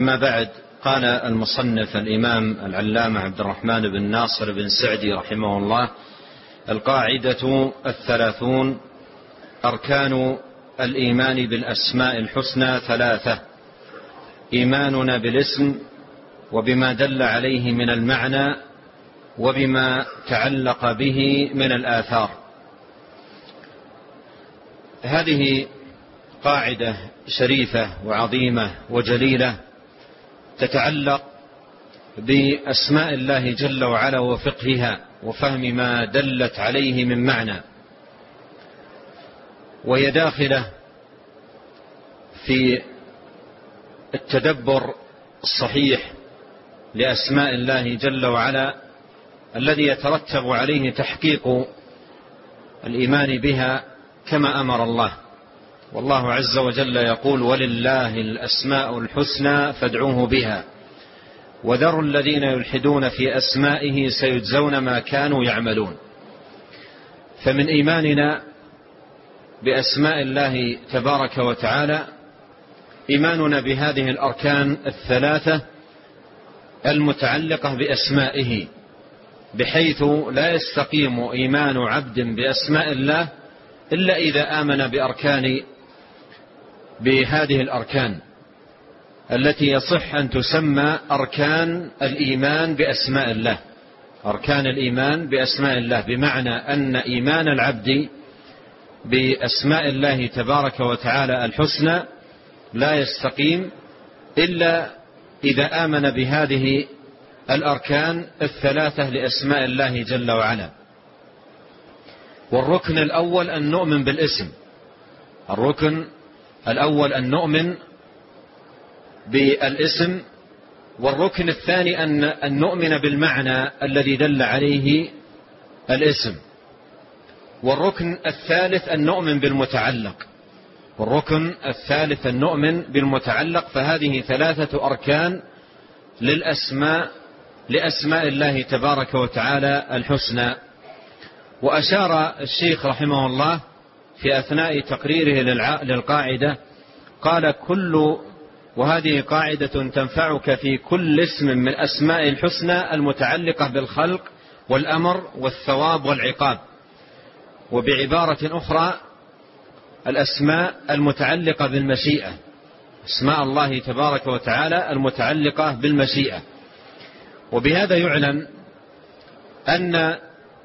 ما بعد، قال المصنف الإمام العلامة عبد الرحمن بن ناصر بن سعدي رحمه الله: القاعدة 30: أركان الإيمان بالأسماء الحسنى 3: إيماننا بالاسم وبما دل عليه من المعنى وبما تعلق به من الآثار. هذه قاعدة شريفة وعظيمة وجليلة تتعلق بأسماء الله جل وعلا وفقهها وفهم ما دلت عليه من معنى، وهي داخلة في التدبر الصحيح لأسماء الله جل وعلا الذي يترتب عليه تحقيق الإيمان بها كما أمر الله. والله عز وجل يقول: ولله الأسماء الحسنى فادعوه بها وذروا الذين يلحدون في أسمائه سيجزون ما كانوا يعملون. فمن إيماننا بأسماء الله تبارك وتعالى إيماننا بهذه الأركان 3 المتعلقة بأسمائه، بحيث لا يستقيم إيمان عبد بأسماء الله إلا إذا آمن بهذه الأركان التي يصح أن تسمى أركان الإيمان بأسماء الله. أركان الإيمان بأسماء الله بمعنى أن إيمان العبد بأسماء الله تبارك وتعالى الحسنى لا يستقيم إلا إذا آمن بهذه الأركان 3 لأسماء الله جل وعلا. والركن الأول أن نؤمن بالاسم، الركن الأول أن نؤمن بالاسم، والركن الثاني أن نؤمن بالمعنى الذي دل عليه الاسم، والركن الثالث أن نؤمن بالمتعلق، والركن الثالث أن نؤمن بالمتعلق. فهذه 3 أركان لأسماء الله تبارك وتعالى الحسنى. وأشار الشيخ رحمه الله في أثناء تقريره للقاعدة قال: وهذه قاعدة تنفعك في كل اسم من أسماء الحسنى المتعلقة بالخلق والأمر والثواب والعقاب. وبعبارة أخرى الأسماء المتعلقة بالمشيئة، أسماء الله تبارك وتعالى المتعلقة بالمشيئة. وبهذا يعلم أن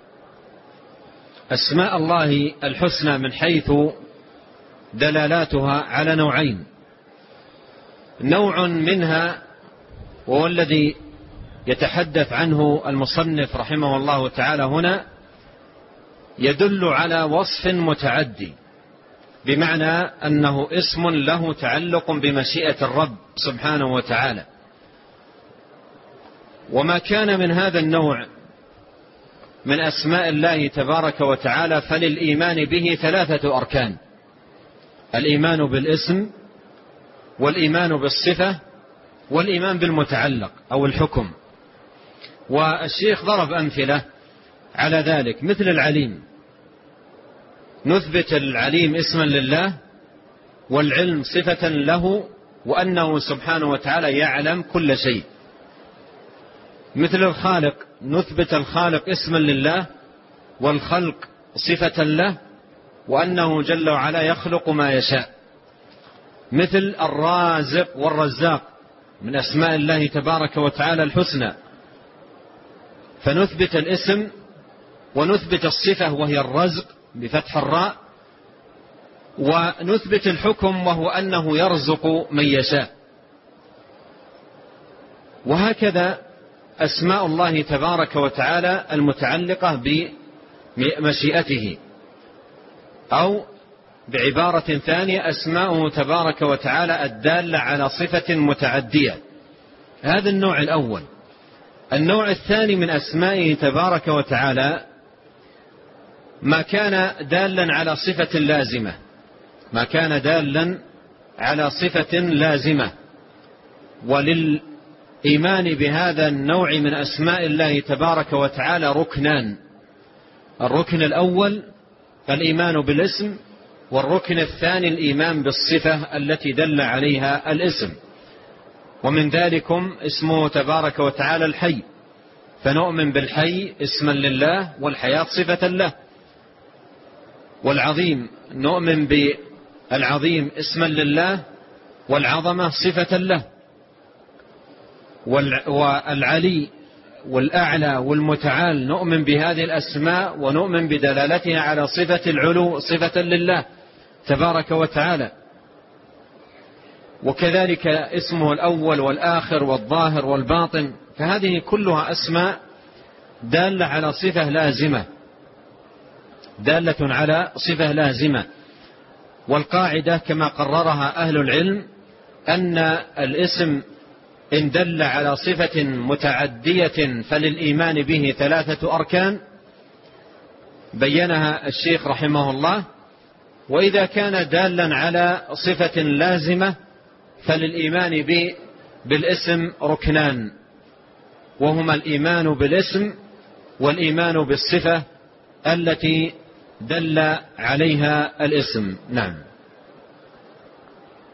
أسماء الله الحسنى من حيث دلالاتها على نوعين: نوع منها وهو الذي يتحدث عنه المصنف رحمه الله تعالى هنا، يدل على وصف متعدي، بمعنى أنه اسم له تعلق بمشيئة الرب سبحانه وتعالى. وما كان من هذا النوع من أسماء الله تبارك وتعالى فللإيمان به 3 أركان: الإيمان بالاسم، والإيمان بالصفة، والإيمان بالمتعلق أو الحكم. والشيخ ضرب أمثلة على ذلك، مثل العليم، نثبت العليم اسما لله والعلم صفة له، وأنه سبحانه وتعالى يعلم كل شيء. مثل الخالق، نثبت الخالق اسما لله والخلق صفة له، وأنه جل وعلا يخلق ما يشاء. مثل الرازق والرزاق من أسماء الله تبارك وتعالى الحسنى، فنثبت الاسم ونثبت الصفة وهي الرزق بفتح الراء، ونثبت الحكم وهو أنه يرزق من يشاء. وهكذا أسماء الله تبارك وتعالى المتعلقة بمشيئته، أو بعبارة ثانية أسماؤه تبارك وتعالى الدالة على صفة متعدية. هذا النوع الأول. النوع الثاني من أسمائه تبارك وتعالى ما كان دالا على صفة لازمة، ما كان دالا على صفة لازمة. وللإيمان بهذا النوع من أسماء الله تبارك وتعالى ركنان: الركن الأول الإيمان بالاسم، والركن الثاني الإيمان بالصفة التي دل عليها الاسم. ومن ذلكم اسمه تبارك وتعالى الحي، فنؤمن بالحي اسما لله والحياة صفة له. والعظيم نؤمن بالعظيم اسما لله والعظمة صفة له. والعلي والأعلى والمتعال نؤمن بهذه الأسماء ونؤمن بدلالتها على صفة العلو صفة لله تبارك وتعالى. وكذلك اسمه الأول والآخر والظاهر والباطن، فهذه كلها أسماء دالة على صفة لازمة، دالة على صفة لازمة. والقاعدة كما قررها أهل العلم أن الاسم إن دل على صفة متعدية فللإيمان به 3 أركان بينها الشيخ رحمه الله. وإذا كان دالا على صفة لازمة فللإيمان بالاسم ركنان، وهما الإيمان بالاسم والإيمان بالصفة التي دل عليها الاسم. نعم.